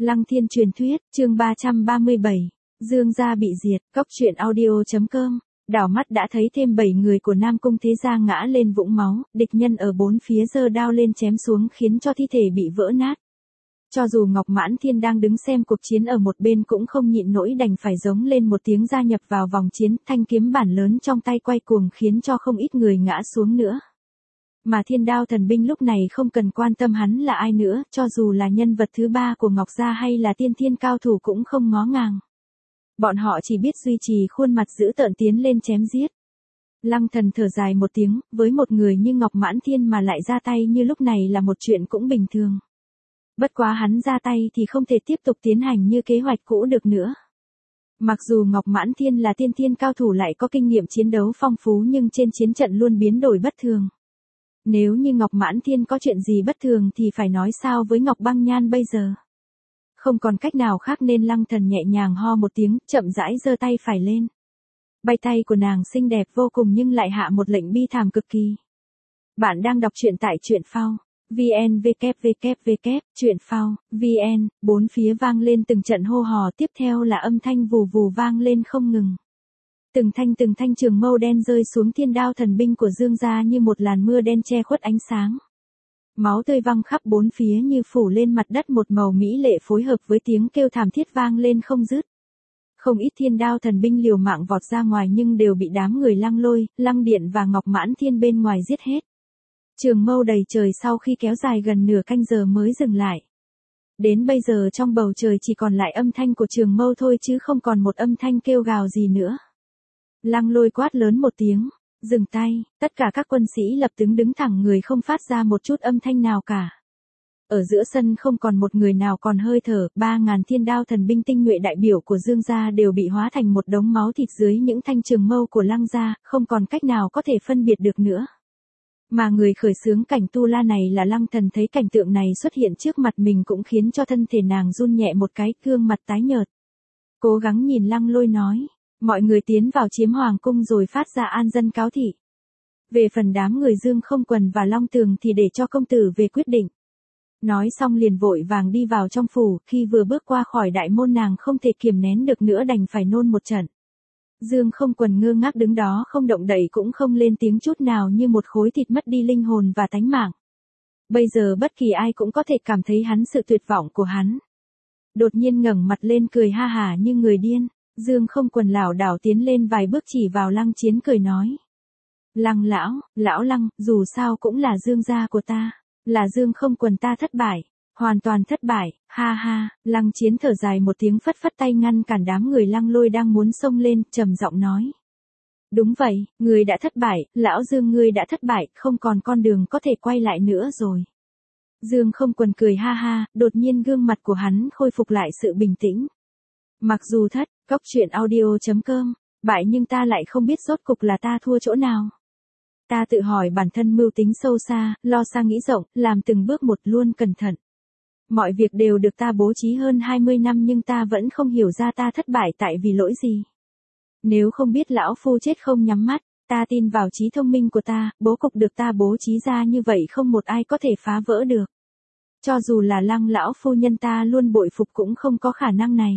Lăng Thiên truyền thuyết, chương 337, Dương gia bị diệt, cốc truyện audio.com. Đảo mắt đã thấy thêm 7 người của Nam Cung thế gia ngã lên vũng máu, địch nhân ở bốn phía giơ đao lên chém xuống khiến cho thi thể bị vỡ nát. Cho dù Ngọc Mãn Thiên đang đứng xem cuộc chiến ở một bên cũng không nhịn nổi đành phải giống lên một tiếng gia nhập vào vòng chiến, thanh kiếm bản lớn trong tay quay cuồng khiến cho không ít người ngã xuống nữa. Mà Thiên Đao thần binh lúc này không cần quan tâm hắn là ai nữa, cho dù là nhân vật thứ ba của Ngọc gia hay là tiên thiên cao thủ cũng không ngó ngàng. Bọn họ chỉ biết duy trì khuôn mặt giữ tợn tiến lên chém giết. Lăng Thần thở dài một tiếng, với một người như Ngọc Mãn Thiên mà lại ra tay như lúc này là một chuyện cũng bình thường. Bất quá hắn ra tay thì không thể tiếp tục tiến hành như kế hoạch cũ được nữa. Mặc dù Ngọc Mãn Thiên là tiên thiên cao thủ lại có kinh nghiệm chiến đấu phong phú nhưng trên chiến trận luôn biến đổi bất thường. Nếu như Ngọc Mãn Thiên có chuyện gì bất thường thì phải nói sao với Ngọc Băng Nhan bây giờ. Không còn cách nào khác nên Lăng Thần nhẹ nhàng ho một tiếng, chậm rãi giơ tay phải lên. Bay tay của nàng xinh đẹp vô cùng nhưng lại hạ một lệnh bi thảm cực kỳ. Bạn đang đọc truyện tại truyện phao. VN www, truyện phao, VN, bốn phía vang lên từng trận hô hò tiếp theo là âm thanh vù vù vang lên không ngừng. Từng thanh trường mâu đen rơi xuống Thiên Đao thần binh của Dương gia như một làn mưa đen che khuất ánh sáng. Máu tươi văng khắp bốn phía như phủ lên mặt đất một màu mỹ lệ phối hợp với tiếng kêu thảm thiết vang lên không dứt. Không ít Thiên Đao thần binh liều mạng vọt ra ngoài nhưng đều bị đám người Lăng Lôi, Lăng Điện và Ngọc Mãn Thiên bên ngoài giết hết. Trường mâu đầy trời sau khi kéo dài gần nửa canh giờ mới dừng lại. Đến bây giờ trong bầu trời chỉ còn lại âm thanh của trường mâu thôi chứ không còn một âm thanh kêu gào gì nữa. Lăng Lôi quát lớn một tiếng, dừng tay, tất cả các quân sĩ lập tức đứng thẳng người không phát ra một chút âm thanh nào cả. Ở giữa sân không còn một người nào còn hơi thở, 3.000 Thiên Đao thần binh tinh nhuệ đại biểu của Dương gia đều bị hóa thành một đống máu thịt dưới những thanh trường mâu của Lăng gia, không còn cách nào có thể phân biệt được nữa. Mà người khởi xướng cảnh tu la này là Lăng Thần thấy cảnh tượng này xuất hiện trước mặt mình cũng khiến cho thân thể nàng run nhẹ một cái, gương mặt tái nhợt. Cố gắng nhìn Lăng Lôi nói, mọi người tiến vào chiếm hoàng cung rồi phát ra an dân cáo thị. Về phần đám người Dương Không Quần và Long Tường thì để cho công tử về quyết định. Nói xong liền vội vàng đi vào trong phủ, khi vừa bước qua khỏi đại môn nàng không thể kiềm nén được nữa đành phải nôn một trận. Dương Không Quần ngơ ngác đứng đó không động đậy cũng không lên tiếng chút nào như một khối thịt mất đi linh hồn và tánh mạng. Bây giờ bất kỳ ai cũng có thể cảm thấy hắn sự tuyệt vọng của hắn. Đột nhiên ngẩng mặt lên cười ha hả như người điên, Dương Không Quần lảo đảo tiến lên vài bước chỉ vào Lăng Chiến cười nói. Lăng lão Lăng, dù sao cũng là Dương gia của ta, là Dương Không Quần ta thất bại. Hoàn toàn thất bại, ha ha, Lăng Chiến thở dài một tiếng phất phất tay ngăn cản đám người Lăng Lôi đang muốn xông lên, trầm giọng nói. Đúng vậy, ngươi đã thất bại, lão Dương ngươi đã thất bại, không còn con đường có thể quay lại nữa rồi. Dương Không Quần cười ha ha, đột nhiên gương mặt của hắn khôi phục lại sự bình tĩnh. Mặc dù thất, cốc truyện audio.com, bại nhưng ta lại không biết rốt cục là ta thua chỗ nào. Ta tự hỏi bản thân mưu tính sâu xa, lo xa nghĩ rộng, làm từng bước một luôn cẩn thận. Mọi việc đều được ta bố trí hơn 20 năm nhưng ta vẫn không hiểu ra ta thất bại tại vì lỗi gì. Nếu không biết lão phu chết không nhắm mắt, ta tin vào trí thông minh của ta, bố cục được ta bố trí ra như vậy không một ai có thể phá vỡ được. Cho dù là Lăng lão phu nhân ta luôn bội phục cũng không có khả năng này.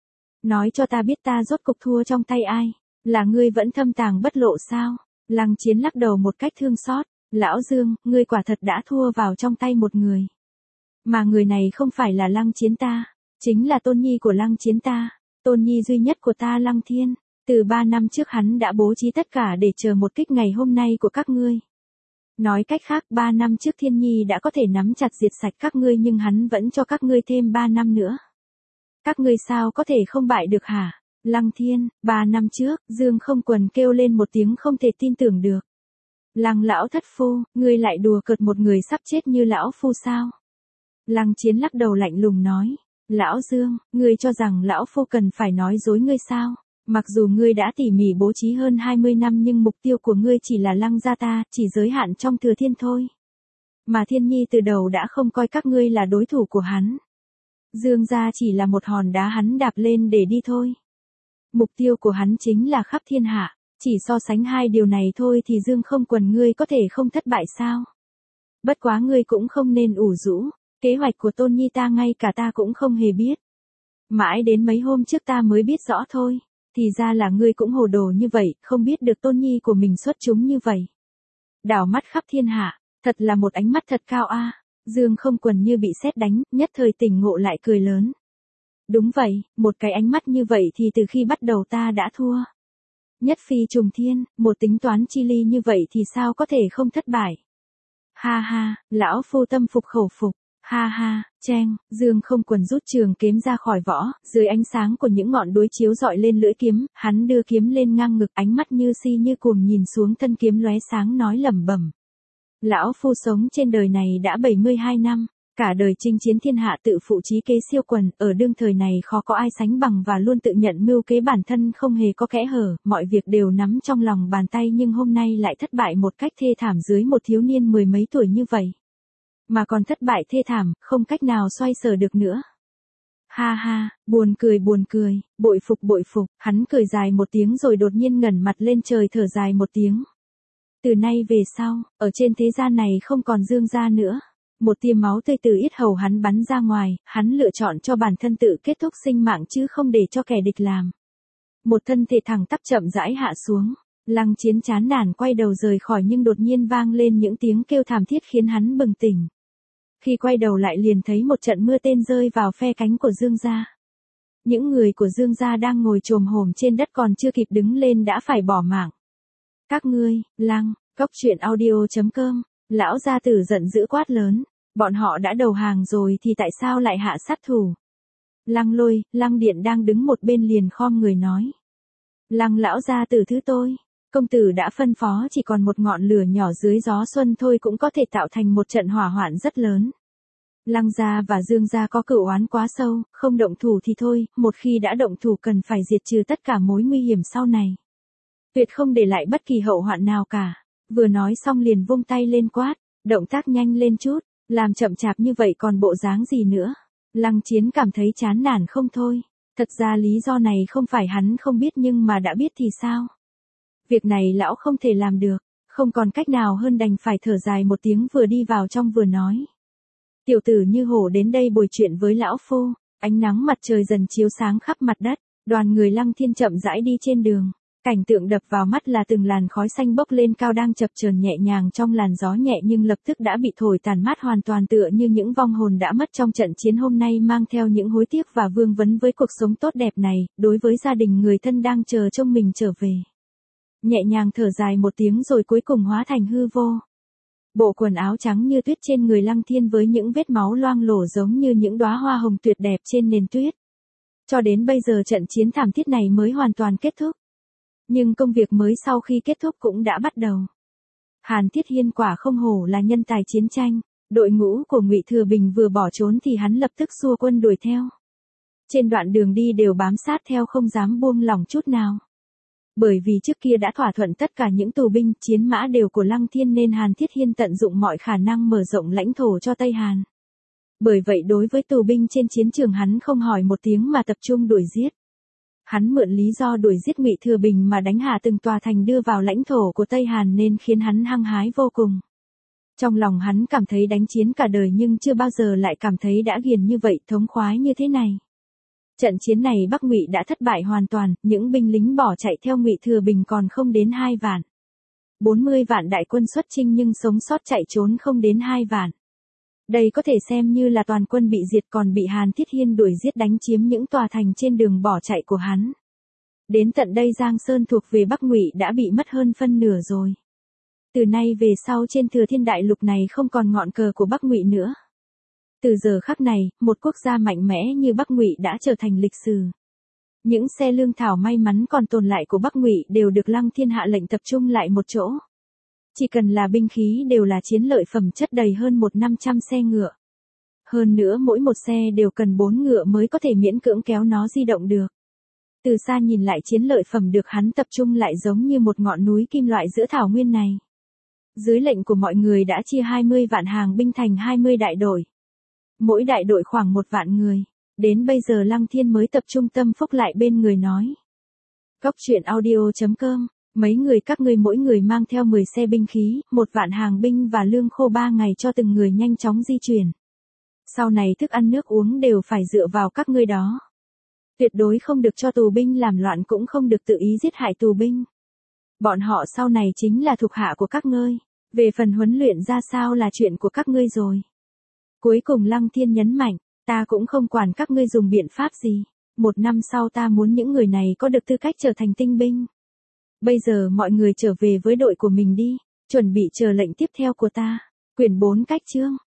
Nói cho ta biết ta rốt cục thua trong tay ai, là ngươi vẫn thâm tàng bất lộ sao? Lăng Chiến lắc đầu một cách thương xót, lão Dương, ngươi quả thật đã thua vào trong tay một người. Mà người này không phải là Lăng Chiến ta, chính là tôn nhi của Lăng Chiến ta, tôn nhi duy nhất của ta Lăng Thiên. Từ 3 năm trước hắn đã bố trí tất cả để chờ một kích ngày hôm nay của các ngươi. Nói cách khác 3 năm trước Thiên Nhi đã có thể nắm chặt diệt sạch các ngươi nhưng hắn vẫn cho các ngươi thêm 3 năm nữa. Các ngươi sao có thể không bại được hả? Lăng Thiên, 3 năm trước, Dương Không Quần kêu lên một tiếng không thể tin tưởng được. Lăng lão thất phu, ngươi lại đùa cợt một người sắp chết như lão phu sao? Lăng Chiến lắc đầu lạnh lùng nói, lão Dương, ngươi cho rằng lão phu cần phải nói dối ngươi sao? Mặc dù ngươi đã tỉ mỉ bố trí hơn 20 năm nhưng mục tiêu của ngươi chỉ là Lăng gia ta, chỉ giới hạn trong Thừa Thiên thôi. Mà Thiên Nhi từ đầu đã không coi các ngươi là đối thủ của hắn. Dương gia chỉ là một hòn đá hắn đạp lên để đi thôi. Mục tiêu của hắn chính là khắp thiên hạ, chỉ so sánh hai điều này thôi thì Dương Không Quần ngươi có thể không thất bại sao? Bất quá ngươi cũng không nên ủ rũ, Kế hoạch của Tôn Nhi ta ngay cả ta cũng không hề biết. Mãi đến mấy hôm trước ta mới biết rõ thôi. Thì ra là ngươi cũng hồ đồ như vậy, không biết được Tôn Nhi của mình xuất chúng như vậy. Đảo mắt khắp thiên hạ, thật là một ánh mắt thật cao a. Dương Không Quần như bị sét đánh, nhất thời tỉnh ngộ lại cười lớn. Đúng vậy, một cái ánh mắt như vậy thì từ khi bắt đầu ta đã thua. Nhất phi trùng thiên, một tính toán chi ly như vậy thì sao có thể không thất bại. Ha ha, lão phu tâm phục khẩu phục. Ha ha, cheng, Dương Không Quần rút trường kiếm ra khỏi vỏ, dưới ánh sáng của những ngọn đuối chiếu rọi lên lưỡi kiếm, hắn đưa kiếm lên ngang ngực, ánh mắt như si như cuồng nhìn xuống thân kiếm lóe sáng nói lẩm bẩm. Lão phu sống trên đời này đã 72 năm, cả đời chinh chiến thiên hạ tự phụ trí kế siêu quần, ở đương thời này khó có ai sánh bằng và luôn tự nhận mưu kế bản thân không hề có kẽ hở, mọi việc đều nắm trong lòng bàn tay nhưng hôm nay lại thất bại một cách thê thảm dưới một thiếu niên mười mấy tuổi như vậy. Mà còn thất bại thê thảm, không cách nào xoay sở được nữa. Ha ha, buồn cười, bội phục, hắn cười dài một tiếng rồi đột nhiên ngẩng mặt lên trời thở dài một tiếng. Từ nay về sau, ở trên thế gian này không còn Dương gia nữa. Một tia máu tươi từ yết hầu hắn bắn ra ngoài, hắn lựa chọn cho bản thân tự kết thúc sinh mạng chứ không để cho kẻ địch làm. Một thân thể thẳng tắp chậm rãi hạ xuống. Lăng Chiến chán nản quay đầu rời khỏi nhưng đột nhiên vang lên những tiếng kêu thảm thiết khiến hắn bừng tỉnh. Khi quay đầu lại liền thấy một trận mưa tên rơi vào phe cánh của Dương gia. Những người của Dương gia đang ngồi chồm hổm trên đất còn chưa kịp đứng lên đã phải bỏ mạng. Các ngươi, Lăng, Cốc.audio.com, lão gia tử giận dữ quát lớn, bọn họ đã đầu hàng rồi thì tại sao lại hạ sát thủ? Lăng Lôi, Lăng Điện đang đứng một bên liền khom người nói. Lăng lão gia tử thứ tôi, công tử đã phân phó chỉ còn một ngọn lửa nhỏ dưới gió xuân thôi cũng có thể tạo thành một trận hỏa hoạn rất lớn. Lăng gia và Dương gia có cửu oán quá sâu, không động thủ thì thôi, một khi đã động thủ cần phải diệt trừ tất cả mối nguy hiểm sau này. Tuyệt không để lại bất kỳ hậu hoạn nào cả. Vừa nói xong liền vung tay lên quát, động tác nhanh lên chút, làm chậm chạp như vậy còn bộ dáng gì nữa. Lăng Chiến cảm thấy chán nản không thôi. Thật ra lý do này không phải hắn không biết nhưng mà đã biết thì sao. Việc này lão không thể làm được, không còn cách nào hơn đành phải thở dài một tiếng vừa đi vào trong vừa nói. Tiểu tử Như Hổ đến đây bồi chuyện với lão phu, ánh nắng mặt trời dần chiếu sáng khắp mặt đất, đoàn người Lăng Thiên chậm rãi đi trên đường. Cảnh tượng đập vào mắt là từng làn khói xanh bốc lên cao đang chập chờn nhẹ nhàng trong làn gió nhẹ nhưng lập tức đã bị thổi tàn mát hoàn toàn tựa như những vong hồn đã mất trong trận chiến hôm nay mang theo những hối tiếc và vương vấn với cuộc sống tốt đẹp này, đối với gia đình người thân đang chờ trông mình trở về. Nhẹ nhàng thở dài một tiếng rồi cuối cùng hóa thành hư vô. Bộ quần áo trắng như tuyết trên người Lăng Thiên với những vết máu loang lổ giống như những đóa hoa hồng tuyệt đẹp trên nền tuyết. Cho đến bây giờ trận chiến thảm thiết này mới hoàn toàn kết thúc. Nhưng công việc mới sau khi kết thúc cũng đã bắt đầu. Hàn Thiết Hiên quả không hổ là nhân tài chiến tranh, đội ngũ của Ngụy Thừa Bình vừa bỏ trốn thì hắn lập tức xua quân đuổi theo. Trên đoạn đường đi đều bám sát theo không dám buông lỏng chút nào. Bởi vì trước kia đã thỏa thuận tất cả những tù binh, chiến mã đều của Lăng Thiên nên Hàn Thiết Hiên tận dụng mọi khả năng mở rộng lãnh thổ cho Tây Hàn. Bởi vậy đối với tù binh trên chiến trường hắn không hỏi một tiếng mà tập trung đuổi giết. Hắn mượn lý do đuổi giết Ngụy Thừa Bình mà đánh hạ từng tòa thành đưa vào lãnh thổ của Tây Hàn nên khiến hắn hăng hái vô cùng. Trong lòng hắn cảm thấy đánh chiến cả đời nhưng chưa bao giờ lại cảm thấy đã ghiền như vậy, thống khoái như thế này. Trận chiến này Bắc Ngụy đã thất bại hoàn toàn, những binh lính bỏ chạy theo Ngụy Thừa Bình còn không đến 2 vạn. 40 vạn đại quân xuất chinh nhưng sống sót chạy trốn không đến 2 vạn. Đây có thể xem như là toàn quân bị diệt còn bị Hàn Thiết Hiên đuổi giết đánh chiếm những tòa thành trên đường bỏ chạy của hắn. Đến tận đây Giang Sơn thuộc về Bắc Ngụy đã bị mất hơn phân nửa rồi. Từ nay về sau trên Thừa Thiên Đại Lục này không còn ngọn cờ của Bắc Ngụy nữa. Từ giờ khắc này, một quốc gia mạnh mẽ như Bắc Ngụy đã trở thành lịch sử. Những xe lương thảo may mắn còn tồn lại của Bắc Ngụy đều được Lăng Thiên hạ lệnh tập trung lại một chỗ. Chỉ cần là binh khí đều là chiến lợi phẩm chất đầy hơn 1.500 xe ngựa. Hơn nữa mỗi một xe đều cần 4 ngựa mới có thể miễn cưỡng kéo nó di động được. Từ xa nhìn lại chiến lợi phẩm được hắn tập trung lại giống như một ngọn núi kim loại giữa thảo nguyên này. Dưới lệnh của mọi người đã chia 20 vạn hàng binh thành 20 đại đội. Mỗi đại đội khoảng 1 vạn người. Đến bây giờ Lăng Thiên mới tập trung tâm phúc lại bên người nói. Cốc.audio.com, mấy người các ngươi mỗi người mang theo 10 xe binh khí, 1 vạn hàng binh và lương khô 3 ngày cho từng người nhanh chóng di chuyển. Sau này thức ăn nước uống đều phải dựa vào các ngươi đó. Tuyệt đối không được cho tù binh làm loạn, cũng không được tự ý giết hại tù binh. Bọn họ sau này chính là thuộc hạ của các ngươi. Về phần huấn luyện ra sao là chuyện của các ngươi rồi. Cuối cùng Lăng Thiên nhấn mạnh, ta cũng không quản các ngươi dùng biện pháp gì. 1 năm sau ta muốn những người này có được tư cách trở thành tinh binh. Bây giờ mọi người trở về với đội của mình đi, chuẩn bị chờ lệnh tiếp theo của ta. Quyển 4 cách chương.